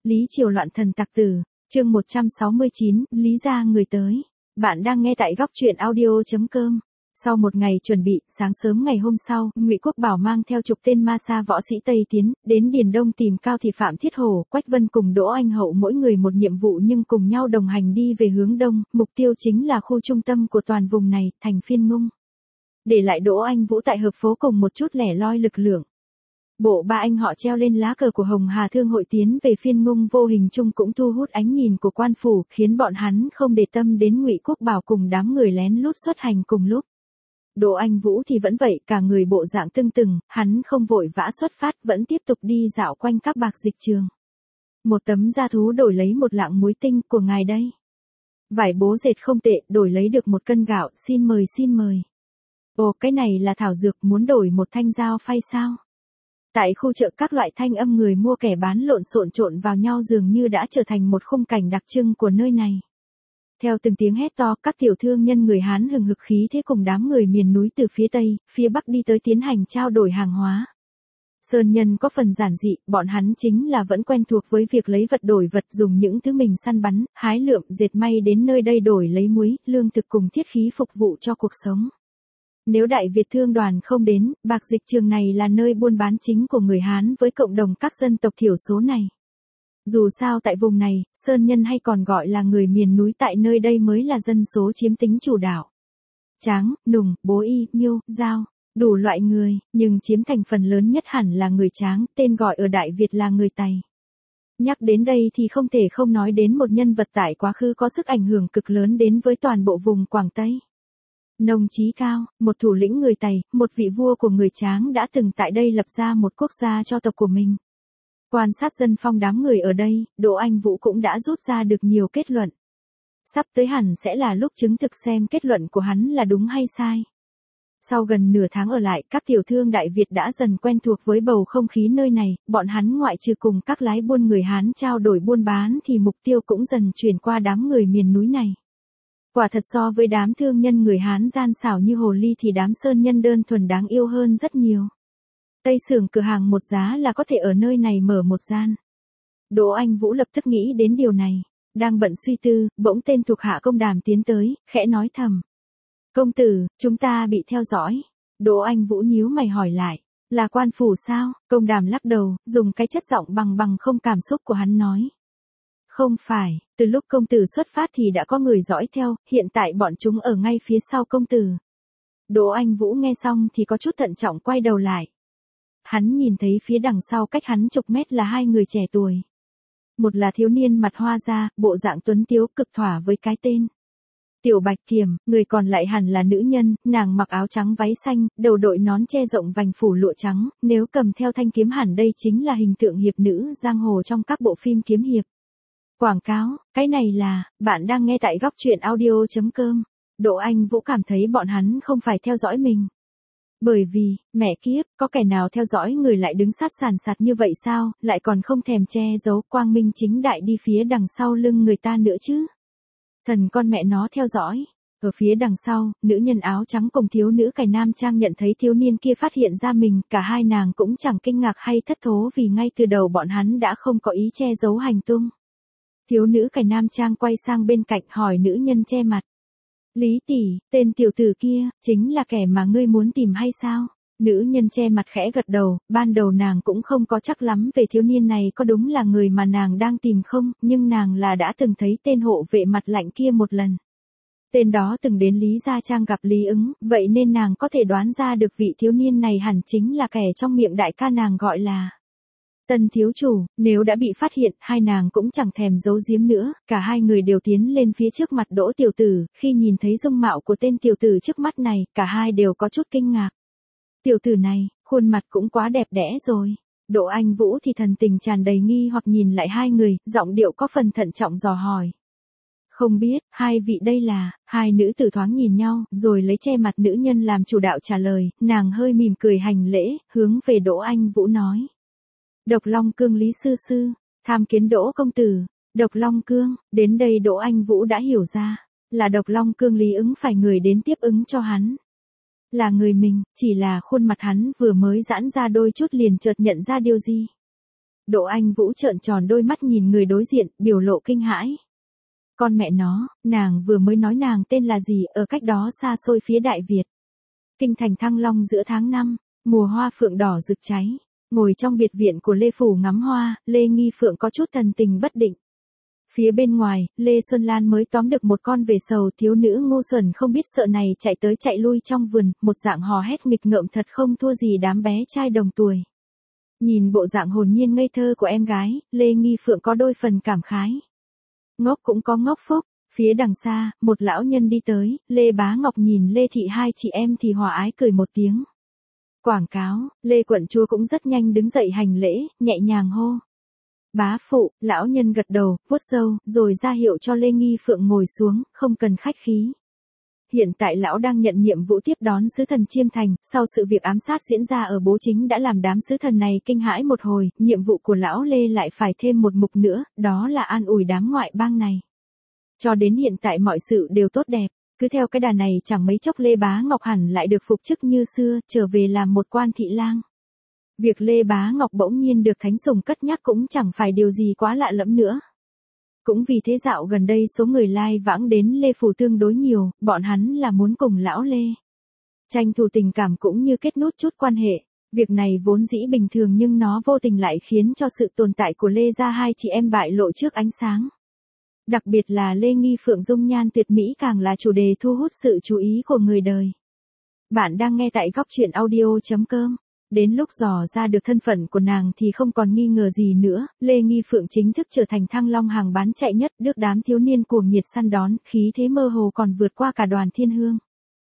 Lý Triều loạn thần tặc tử, chương 169, Lý gia người tới. Bạn đang nghe tại góc truyện audio.com. Sau một ngày chuẩn bị, sáng sớm ngày hôm sau, Ngụy Quốc Bảo mang theo chục tên ma sa võ sĩ Tây tiến, đến Điền Đông tìm Cao Thị Phạm Thiết Hổ, Quách Vân cùng Đỗ Anh Hậu mỗi người một nhiệm vụ nhưng cùng nhau đồng hành đi về hướng đông, mục tiêu chính là khu trung tâm của toàn vùng này, thành Phiên Ngung. Để lại Đỗ Anh Vũ tại hợp phố cùng một chút lẻ loi lực lượng. Bộ ba anh họ treo lên lá cờ của Hồng Hà Thương hội tiến về Phiên Ngung vô hình chung cũng thu hút ánh nhìn của quan phủ, khiến bọn hắn không để tâm đến Ngụy Quốc Bảo cùng đám người lén lút xuất hành cùng lúc. Đỗ Anh Vũ thì vẫn vậy, cả người bộ dạng tưng từng, hắn không vội vã xuất phát, vẫn tiếp tục đi dạo quanh các bạc dịch trường. Một tấm da thú đổi lấy một lạng muối tinh của ngài đây. Vải bố dệt không tệ, đổi lấy được 1 cân gạo, xin mời xin mời. Ồ, cái này là thảo dược, muốn đổi một thanh dao phay sao? Tại khu chợ các loại thanh âm người mua kẻ bán lộn xộn trộn vào nhau dường như đã trở thành một khung cảnh đặc trưng của nơi này. Theo từng tiếng hét to, các tiểu thương nhân người Hán hừng hực khí thế cùng đám người miền núi từ phía Tây, phía Bắc đi tới tiến hành trao đổi hàng hóa. Sơn nhân có phần giản dị, bọn hắn chính là vẫn quen thuộc với việc lấy vật đổi vật, dùng những thứ mình săn bắn, hái lượm, dệt may đến nơi đây đổi lấy muối, lương thực cùng thiết khí phục vụ cho cuộc sống. Nếu Đại Việt Thương đoàn không đến, bạc dịch trường này là nơi buôn bán chính của người Hán với cộng đồng các dân tộc thiểu số này. Dù sao tại vùng này, Sơn nhân hay còn gọi là người miền núi tại nơi đây mới là dân số chiếm tính chủ đạo. Tráng, Nùng, Bố Y, Miêu, Giao, đủ loại người, nhưng chiếm thành phần lớn nhất hẳn là người Tráng, tên gọi ở Đại Việt là người Tày. Nhắc đến đây thì không thể không nói đến một nhân vật tại quá khứ có sức ảnh hưởng cực lớn đến với toàn bộ vùng Quảng Tây. Nông Chí Cao, một thủ lĩnh người Tày, một vị vua của người Tráng đã từng tại đây lập ra một quốc gia cho tộc của mình. Quan sát dân phong đám người ở đây, Đỗ Anh Vũ cũng đã rút ra được nhiều kết luận. Sắp tới hẳn sẽ là lúc chứng thực xem kết luận của hắn là đúng hay sai. Sau gần nửa tháng ở lại, các tiểu thương Đại Việt đã dần quen thuộc với bầu không khí nơi này, bọn hắn ngoại trừ cùng các lái buôn người Hán trao đổi buôn bán thì mục tiêu cũng dần chuyển qua đám người miền núi này. Quả thật so với đám thương nhân người Hán gian xảo như hồ ly thì đám sơn nhân đơn thuần đáng yêu hơn rất nhiều. Tây xưởng cửa hàng một giá là có thể ở nơi này mở một gian. Đỗ Anh Vũ lập tức nghĩ đến điều này. Đang bận suy tư, bỗng tên thuộc hạ Công Đàm tiến tới, khẽ nói thầm. Công tử, chúng ta bị theo dõi. Đỗ Anh Vũ nhíu mày hỏi lại. Là quan phủ sao? Công Đàm lắc đầu, dùng cái chất giọng bằng không cảm xúc của hắn nói. Không phải, từ lúc công tử xuất phát thì đã có người dõi theo, hiện tại bọn chúng ở ngay phía sau công tử. Đỗ Anh Vũ nghe xong thì có chút thận trọng quay đầu lại. Hắn nhìn thấy phía đằng sau cách hắn chục mét là 2 người trẻ tuổi. Một là thiếu niên mặt hoa da, bộ dạng tuấn tiếu cực thỏa với cái tên Tiểu Bạch Kiểm, người còn lại hẳn là nữ nhân, nàng mặc áo trắng váy xanh, đầu đội nón che rộng vành phủ lụa trắng, nếu cầm theo thanh kiếm hẳn đây chính là hình tượng hiệp nữ giang hồ trong các bộ phim kiếm hiệp. Quảng cáo, cái này là, bạn đang nghe tại góc truyện audio.com. Đỗ Anh Vũ cảm thấy bọn hắn không phải theo dõi mình. Bởi vì, mẹ kiếp, có kẻ nào theo dõi người lại đứng sát sàn sạt như vậy sao, lại còn không thèm che giấu quang minh chính đại đi phía đằng sau lưng người ta nữa chứ. Thần con mẹ nó theo dõi. Ở phía đằng sau, nữ nhân áo trắng cùng thiếu nữ cài nam trang nhận thấy thiếu niên kia phát hiện ra mình, cả hai nàng cũng chẳng kinh ngạc hay thất thố vì ngay từ đầu bọn hắn đã không có ý che giấu hành tung. Thiếu nữ cài nam trang quay sang bên cạnh hỏi nữ nhân che mặt. Lý tỷ, tên tiểu tử kia, chính là kẻ mà ngươi muốn tìm hay sao? Nữ nhân che mặt khẽ gật đầu, ban đầu nàng cũng không có chắc lắm về thiếu niên này có đúng là người mà nàng đang tìm không, nhưng nàng là đã từng thấy tên hộ vệ mặt lạnh kia một lần. Tên đó từng đến Lý Gia Trang gặp Lý Ứng, vậy nên nàng có thể đoán ra được vị thiếu niên này hẳn chính là kẻ trong miệng đại ca nàng gọi là Tân thiếu chủ. Nếu đã bị phát hiện, hai nàng cũng chẳng thèm giấu giếm nữa, cả hai người đều tiến lên phía trước mặt Đỗ tiểu tử, khi nhìn thấy dung mạo của tên tiểu tử trước mắt này, cả hai đều có chút kinh ngạc. Tiểu tử này, khuôn mặt cũng quá đẹp đẽ rồi. Đỗ Anh Vũ thì thần tình tràn đầy nghi hoặc nhìn lại hai người, giọng điệu có phần thận trọng dò hỏi. Không biết, hai vị đây là, hai nữ tử thoáng nhìn nhau, rồi lấy che mặt nữ nhân làm chủ đạo trả lời, nàng hơi mỉm cười hành lễ, hướng về Đỗ Anh Vũ nói. Độc Long Cương Lý sư sư, tham kiến Đỗ công tử. Độc Long Cương, đến đây Đỗ Anh Vũ đã hiểu ra, là Độc Long Cương Lý Ứng phải người đến tiếp ứng cho hắn. Là người mình, chỉ là khuôn mặt hắn vừa mới giãn ra đôi chút liền chợt nhận ra điều gì. Đỗ Anh Vũ trợn tròn đôi mắt nhìn người đối diện, biểu lộ kinh hãi. Con mẹ nó, nàng vừa mới nói nàng tên là gì ở cách đó xa xôi phía Đại Việt. Kinh thành Thăng Long giữa tháng 5, mùa hoa phượng đỏ rực cháy. Ngồi trong biệt viện của Lê Phủ ngắm hoa, Lê Nghi Phượng có chút thần tình bất định. Phía bên ngoài, Lê Xuân Lan mới tóm được một con về sầu, thiếu nữ ngu xuẩn không biết sợ này chạy tới chạy lui trong vườn, một dạng hò hét nghịch ngợm thật không thua gì đám bé trai đồng tuổi. Nhìn bộ dạng hồn nhiên ngây thơ của em gái, Lê Nghi Phượng có đôi phần cảm khái. Ngốc cũng có ngốc phúc, phía đằng xa, một lão nhân đi tới, Lê Bá Ngọc nhìn Lê Thị hai chị em thì hòa ái cười một tiếng. Quảng cáo, Lê quận chúa cũng rất nhanh đứng dậy hành lễ, nhẹ nhàng hô. Bá phụ, lão nhân gật đầu, vuốt râu, rồi ra hiệu cho Lê Nghi Phượng ngồi xuống, không cần khách khí. Hiện tại lão đang nhận nhiệm vụ tiếp đón sứ thần Chiêm Thành, sau sự việc ám sát diễn ra ở Bố Chính đã làm đám sứ thần này kinh hãi một hồi, nhiệm vụ của lão Lê lại phải thêm một mục nữa, đó là an ủi đám ngoại bang này. Cho đến hiện tại mọi sự đều tốt đẹp, cứ theo cái đà này chẳng mấy chốc Lê Bá Ngọc hẳn lại được phục chức như xưa, trở về làm một quan thị lang. Việc Lê Bá Ngọc bỗng nhiên được thánh sủng cất nhắc cũng chẳng phải điều gì quá lạ lẫm nữa. Cũng vì thế dạo gần đây số người lai vãng đến Lê Phủ tương đối nhiều, bọn hắn là muốn cùng lão Lê tranh thủ tình cảm cũng như kết nút chút quan hệ. Việc này vốn dĩ bình thường nhưng nó vô tình lại khiến cho sự tồn tại của Lê gia hai chị em bại lộ trước ánh sáng. Đặc biệt là Lê Nghi Phượng dung nhan tuyệt mỹ càng là chủ đề thu hút sự chú ý của người đời. Bạn đang nghe tại góc truyện audio.com. Đến lúc dò ra được thân phận của nàng thì không còn nghi ngờ gì nữa, Lê Nghi Phượng chính thức trở thành Thăng Long hàng bán chạy nhất, được đám thiếu niên cuồng nhiệt săn đón, khí thế mơ hồ còn vượt qua cả đoàn Thiên Hương.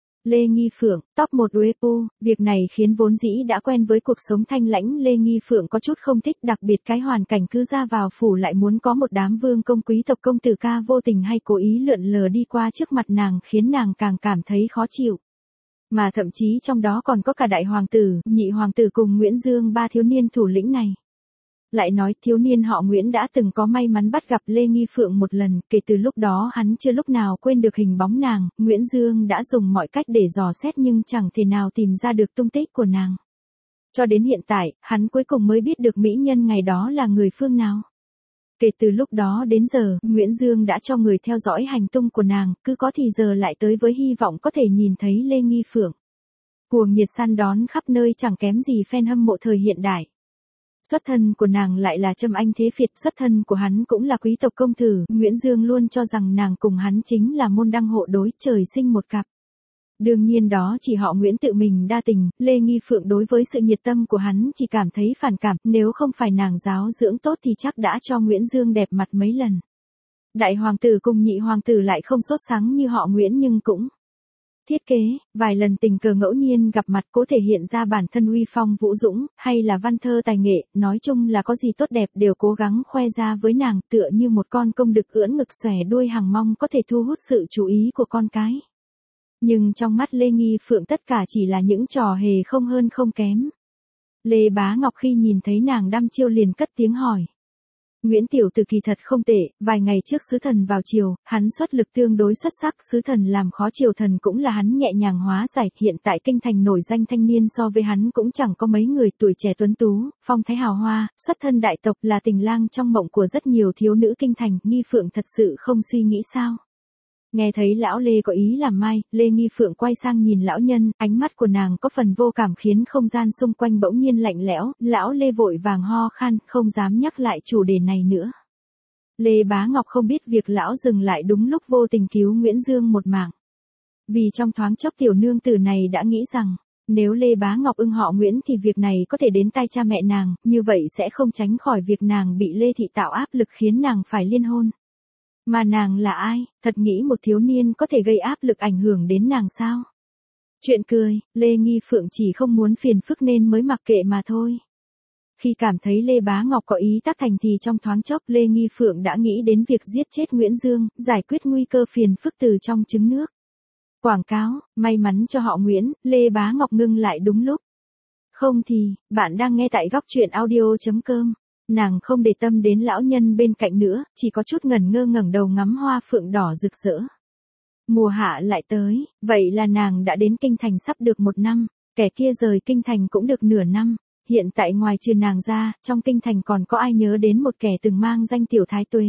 Lê Nghi Phượng, top 1 Weibo, việc này khiến vốn dĩ đã quen với cuộc sống thanh lãnh Lê Nghi Phượng có chút không thích, đặc biệt cái hoàn cảnh cứ ra vào phủ lại muốn có một đám vương công quý tộc công tử ca vô tình hay cố ý lượn lờ đi qua trước mặt nàng khiến nàng càng cảm thấy khó chịu. Mà thậm chí trong đó còn có cả đại hoàng tử, nhị hoàng tử cùng Nguyễn Dương ba thiếu niên thủ lĩnh này. Lại nói thiếu niên họ Nguyễn đã từng có may mắn bắt gặp Lê Nghi Phượng một lần, kể từ lúc đó hắn chưa lúc nào quên được hình bóng nàng, Nguyễn Dương đã dùng mọi cách để dò xét nhưng chẳng thể nào tìm ra được tung tích của nàng. Cho đến hiện tại, hắn cuối cùng mới biết được mỹ nhân ngày đó là người phương nào. Kể từ lúc đó đến giờ, Nguyễn Dương đã cho người theo dõi hành tung của nàng, cứ có thì giờ lại tới với hy vọng có thể nhìn thấy Lê Nghi Phượng. Cuồng nhiệt săn đón khắp nơi chẳng kém gì fan hâm mộ thời hiện đại. Xuất thân của nàng lại là Trâm Anh Thế Phiệt, xuất thân của hắn cũng là quý tộc công tử, Nguyễn Dương luôn cho rằng nàng cùng hắn chính là môn đăng hộ đối, trời sinh một cặp. Đương nhiên đó chỉ họ Nguyễn tự mình đa tình, Lê Nghi Phượng đối với sự nhiệt tâm của hắn chỉ cảm thấy phản cảm, nếu không phải nàng giáo dưỡng tốt thì chắc đã cho Nguyễn Dương đẹp mặt mấy lần. Đại hoàng tử cùng nhị hoàng tử lại không sốt sắng như họ Nguyễn nhưng cũng thiết kế, vài lần tình cờ ngẫu nhiên gặp mặt cố thể hiện ra bản thân uy phong vũ dũng, hay là văn thơ tài nghệ, nói chung là có gì tốt đẹp đều cố gắng khoe ra với nàng, tựa như một con công đực ưỡn ngực xòe đuôi hằng mong có thể thu hút sự chú ý của con cái. Nhưng trong mắt Lê Nghi Phượng tất cả chỉ là những trò hề không hơn không kém. Lê Bá Ngọc khi nhìn thấy nàng đăm chiêu liền cất tiếng hỏi. Nguyễn tiểu tử kỳ thật không tệ, vài ngày trước sứ thần vào triều, hắn xuất lực tương đối xuất sắc, sứ thần làm khó triều thần cũng là hắn nhẹ nhàng hóa giải, hiện tại kinh thành nổi danh thanh niên so với hắn cũng chẳng có mấy người, tuổi trẻ tuấn tú, phong thái hào hoa, xuất thân đại tộc, là tình lang trong mộng của rất nhiều thiếu nữ kinh thành, Nghi Phượng thật sự không suy nghĩ sao? Nghe thấy lão Lê có ý làm mai, Lê Nghi Phượng quay sang nhìn lão nhân, ánh mắt của nàng có phần vô cảm khiến không gian xung quanh bỗng nhiên lạnh lẽo, lão Lê vội vàng ho khan, không dám nhắc lại chủ đề này nữa. Lê Bá Ngọc không biết việc lão dừng lại đúng lúc vô tình cứu Nguyễn Dương một mạng. Vì trong thoáng chốc tiểu nương tử này đã nghĩ rằng, nếu Lê Bá Ngọc ưng họ Nguyễn thì việc này có thể đến tai cha mẹ nàng, như vậy sẽ không tránh khỏi việc nàng bị Lê Thị tạo áp lực khiến nàng phải liên hôn. Mà nàng là ai, thật nghĩ một thiếu niên có thể gây áp lực ảnh hưởng đến nàng sao? Chuyện cười, Lê Nghi Phượng chỉ không muốn phiền phức nên mới mặc kệ mà thôi. Khi cảm thấy Lê Bá Ngọc có ý tác thành thì trong thoáng chốc Lê Nghi Phượng đã nghĩ đến việc giết chết Nguyễn Dương, giải quyết nguy cơ phiền phức từ trong trứng nước. Quảng cáo, may mắn cho họ Nguyễn, Lê Bá Ngọc ngưng lại đúng lúc. Không thì, bạn đang nghe tại góc truyện audio.com. Nàng không để tâm đến lão nhân bên cạnh nữa, chỉ có chút ngẩn ngơ ngẩng đầu ngắm hoa phượng đỏ rực rỡ. Mùa hạ lại tới, vậy là nàng đã đến kinh thành sắp được 1 năm, kẻ kia rời kinh thành cũng được nửa năm. Hiện tại ngoài trừ nàng ra, trong kinh thành còn có ai nhớ đến một kẻ từng mang danh Tiểu Thái Tuế.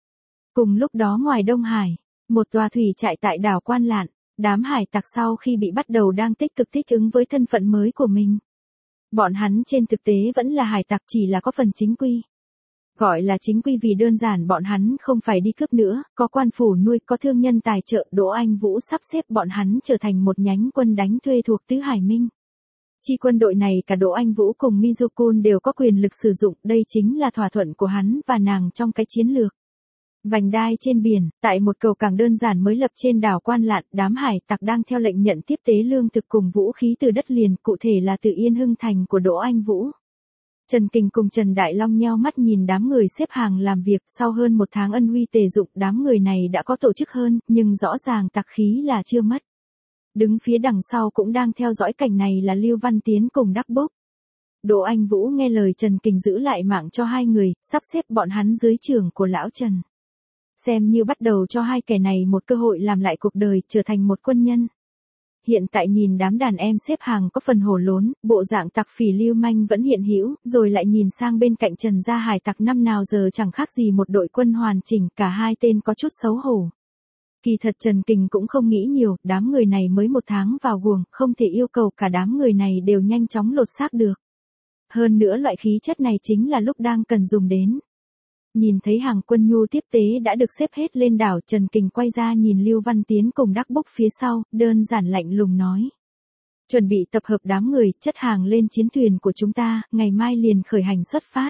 Cùng lúc đó ngoài Đông Hải, một tòa thủy trại tại đảo Quan Lạn, đám hải tặc sau khi bị bắt đầu đang tích cực thích ứng với thân phận mới của mình. Bọn hắn trên thực tế vẫn là hải tặc, chỉ là có phần chính quy. Gọi là chính quy vì đơn giản bọn hắn không phải đi cướp nữa, có quan phủ nuôi, có thương nhân tài trợ. Đỗ Anh Vũ sắp xếp bọn hắn trở thành một nhánh quân đánh thuê thuộc Tứ Hải Minh. Chi quân đội này cả Đỗ Anh Vũ cùng Mizukun đều có quyền lực sử dụng, đây chính là thỏa thuận của hắn và nàng trong cái chiến lược. Vành đai trên biển, tại một cầu cảng đơn giản mới lập trên đảo Quan Lạn, đám hải tặc đang theo lệnh nhận tiếp tế lương thực cùng vũ khí từ đất liền, cụ thể là từ Yên Hưng Thành của Đỗ Anh Vũ. Trần Kình cùng Trần Đại Long nheo mắt nhìn đám người xếp hàng làm việc. Sau hơn một tháng ân uy tề dụng, đám người này đã có tổ chức hơn, nhưng rõ ràng tặc khí là chưa mất. Đứng phía đằng sau cũng đang theo dõi cảnh này là Lưu Văn Tiến cùng Đắc Bốc. Đỗ Anh Vũ nghe lời Trần Kình giữ lại mạng cho hai người, sắp xếp bọn hắn dưới trưởng của lão Trần. Xem như bắt đầu cho hai kẻ này một cơ hội làm lại cuộc đời, trở thành một quân nhân. Hiện tại nhìn đám đàn em xếp hàng có phần hổ lốn, bộ dạng tặc phỉ lưu manh vẫn hiện hữu, rồi lại nhìn sang bên cạnh Trần gia hải tặc năm nào giờ chẳng khác gì một đội quân hoàn chỉnh, cả hai tên có chút xấu hổ. Kỳ thật Trần Kình cũng không nghĩ nhiều, đám người này mới một tháng vào guồng, không thể yêu cầu cả đám người này đều nhanh chóng lột xác được. Hơn nữa loại khí chất này chính là lúc đang cần dùng đến. Nhìn thấy hàng quân nhu tiếp tế đã được xếp hết lên đảo, Trần Kình quay ra nhìn Lưu Văn Tiến cùng Đắc Bốc phía sau, đơn giản lạnh lùng nói. Chuẩn bị tập hợp đám người, chất hàng lên chiến thuyền của chúng ta, ngày mai liền khởi hành xuất phát.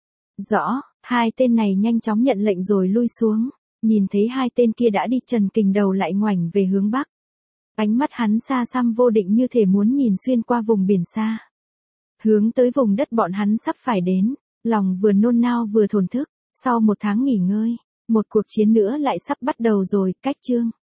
Rõ, hai tên này nhanh chóng nhận lệnh rồi lui xuống. Nhìn thấy hai tên kia đã đi, Trần Kình đầu lại ngoảnh về hướng bắc. Ánh mắt hắn xa xăm vô định, như thể muốn nhìn xuyên qua vùng biển xa. Hướng tới vùng đất bọn hắn sắp phải đến, lòng vừa nôn nao vừa thổn thức. Sau một tháng nghỉ ngơi, một cuộc chiến nữa lại sắp bắt đầu rồi. Cách chương